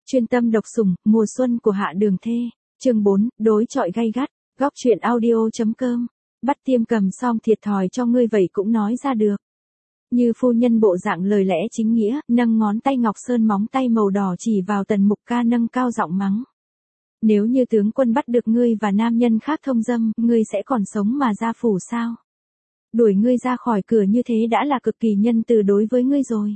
Chuyên tâm độc sủng, mùa xuân của Hạ Đường Thê. Chương 4, đối chọi gay gắt. Góc truyện audio.com. Bắt Tiêm cầm xong thiệt thòi cho ngươi vậy cũng nói ra được. Như phu nhân bộ dạng lời lẽ chính nghĩa, nâng ngón tay ngọc sơn móng tay màu đỏ chỉ vào Tần Mục Ca nâng cao giọng mắng. Nếu như tướng quân bắt được ngươi và nam nhân khác thông dâm, ngươi sẽ còn sống mà ra phủ sao? Đuổi ngươi ra khỏi cửa như thế đã là cực kỳ nhân từ đối với ngươi rồi.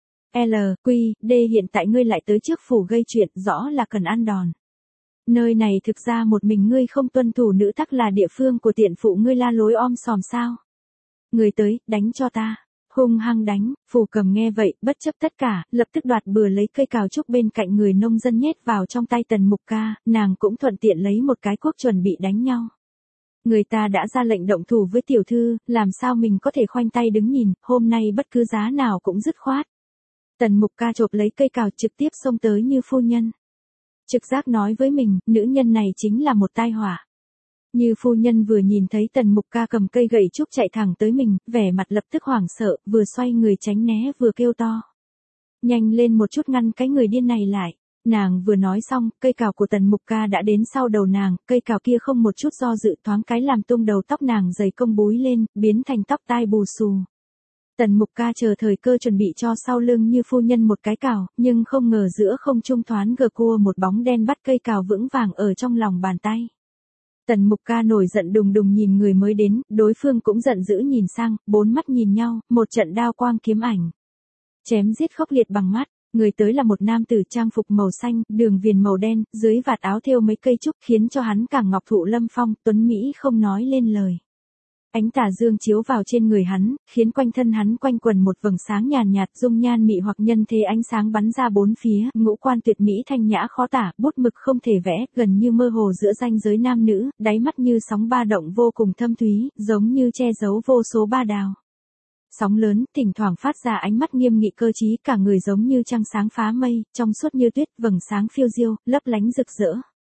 L.Q.D. hiện tại ngươi lại tới trước phủ gây chuyện, rõ là cần ăn đòn. Nơi này thực ra một mình ngươi không tuân thủ nữ tắc là địa phương của tiện phụ ngươi la lối om sòm sao? Người tới, đánh cho ta. Hung hăng đánh. Phù Cầm nghe vậy, bất chấp tất cả, lập tức đoạt bừa lấy cây cào trúc bên cạnh người nông dân nhét vào trong tay Tần Mục Ca, nàng cũng thuận tiện lấy một cái cuốc chuẩn bị đánh nhau. Người ta đã ra lệnh động thủ với tiểu thư, làm sao mình có thể khoanh tay đứng nhìn, hôm nay bất cứ giá nào cũng dứt khoát. Tần Mục Ca chộp lấy cây cào trực tiếp xông tới Như phu nhân. Trực giác nói với mình, nữ nhân này chính là một tai họa. Như phu nhân vừa nhìn thấy Tần Mục Ca cầm cây gậy trúc chạy thẳng tới mình, vẻ mặt lập tức hoảng sợ, vừa xoay người tránh né vừa kêu to. Nhanh lên một chút ngăn cái người điên này lại. Nàng vừa nói xong, cây cào của Tần Mục Ca đã đến sau đầu nàng, cây cào kia không một chút do dự thoáng cái làm tung đầu tóc nàng dày công búi lên, biến thành tóc tai bù xù. Tần Mục Ca chờ thời cơ chuẩn bị cho sau lưng Như phu nhân một cái cào, nhưng không ngờ giữa không trung thoáng gờ cua một bóng đen bắt cây cào vững vàng ở trong lòng bàn tay. Tần Mục Ca nổi giận đùng đùng nhìn người mới đến, đối phương cũng giận dữ nhìn sang, bốn mắt nhìn nhau, một trận đao quang kiếm ảnh. Chém giết khốc liệt bằng mắt, người tới là một nam tử trang phục màu xanh, đường viền màu đen, dưới vạt áo thêu mấy cây trúc khiến cho hắn càng ngọc thụ lâm phong, tuấn Mỹ không nói lên lời. Ánh tà dương chiếu vào trên người hắn, khiến quanh thân hắn quanh quần một vầng sáng nhàn nhạt, dung nhan mị hoặc nhân thế ánh sáng bắn ra bốn phía, ngũ quan tuyệt mỹ thanh nhã khó tả, bút mực không thể vẽ, gần như mơ hồ giữa ranh giới nam nữ, đáy mắt như sóng ba động vô cùng thâm thúy, giống như che giấu vô số ba đào. Sóng lớn, thỉnh thoảng phát ra ánh mắt nghiêm nghị cơ trí, cả người giống như trăng sáng phá mây, trong suốt như tuyết, vầng sáng phiêu diêu, lấp lánh rực rỡ.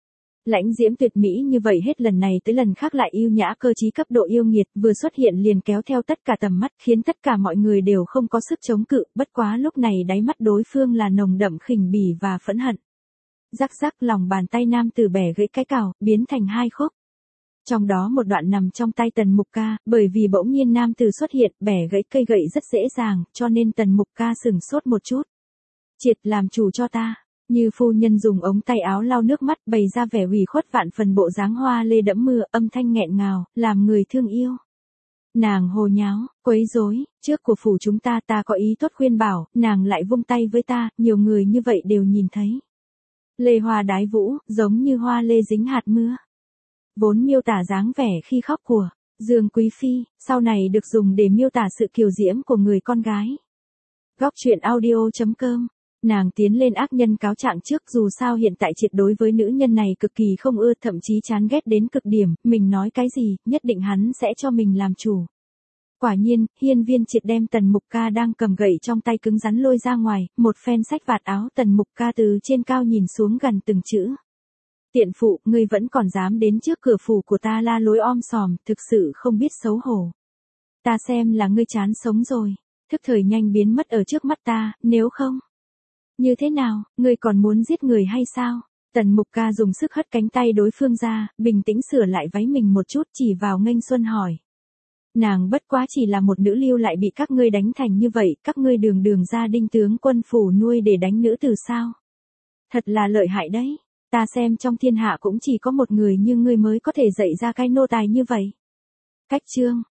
Lãnh diễm tuyệt mỹ như vậy hết lần này tới lần khác lại yêu nhã cơ trí cấp độ yêu nghiệt, vừa xuất hiện liền kéo theo tất cả tầm mắt, khiến tất cả mọi người đều không có sức chống cự, bất quá lúc này đáy mắt đối phương là nồng đậm khinh bỉ và phẫn hận. Rắc rắc, lòng bàn tay nam tử bẻ gãy cái cào, biến thành hai khúc. Trong đó một đoạn nằm trong tay Tần Mục Ca, bởi vì bỗng nhiên nam tử xuất hiện, bẻ gãy cây gậy rất dễ dàng, cho nên Tần Mục Ca sửng sốt một chút. Triệt, làm chủ cho ta. Như phu nhân dùng ống tay áo lau nước mắt, bày ra vẻ ủy khuất vạn phần bộ dáng hoa lê đẫm mưa, âm thanh nghẹn ngào, làm người thương yêu. Nàng hồ nháo, quấy rối, trước của phủ chúng ta có ý tốt khuyên bảo, nàng lại vung tay với ta, nhiều người như vậy đều nhìn thấy. Lê hoa đái vũ, giống như hoa lê dính hạt mưa. Vốn miêu tả dáng vẻ khi khóc của Dương Quý Phi, sau này được dùng để miêu tả sự kiều diễm của người con gái. Góc truyện audio.com. Nàng tiến lên ác nhân cáo trạng trước, dù sao hiện tại Triệt đối với nữ nhân này cực kỳ không ưa, thậm chí chán ghét đến cực điểm, mình nói cái gì, nhất định hắn sẽ cho mình làm chủ. Quả nhiên, hiên viên Triệt đem Tần Mục Ca đang cầm gậy trong tay cứng rắn lôi ra ngoài, một phen xách vạt áo Tần Mục Ca từ trên cao nhìn xuống gần từng chữ. Tiện phụ, ngươi vẫn còn dám đến trước cửa phủ của ta la lối om sòm, thực sự không biết xấu hổ. Ta xem là ngươi chán sống rồi, thức thời nhanh biến mất ở trước mắt ta, nếu không. Như thế nào, ngươi còn muốn giết người hay sao? Tần Mục Ca dùng sức hất cánh tay đối phương ra, bình tĩnh sửa lại váy mình một chút, chỉ vào Nghênh Xuân hỏi. Nàng bất quá chỉ là một nữ lưu lại bị các ngươi đánh thành như vậy, các ngươi đường đường ra đinh tướng quân phủ nuôi để đánh nữ tử sao? Thật là lợi hại đấy, ta xem trong thiên hạ cũng chỉ có một người như ngươi mới có thể dạy ra cái nô tài như vậy. Cách chương,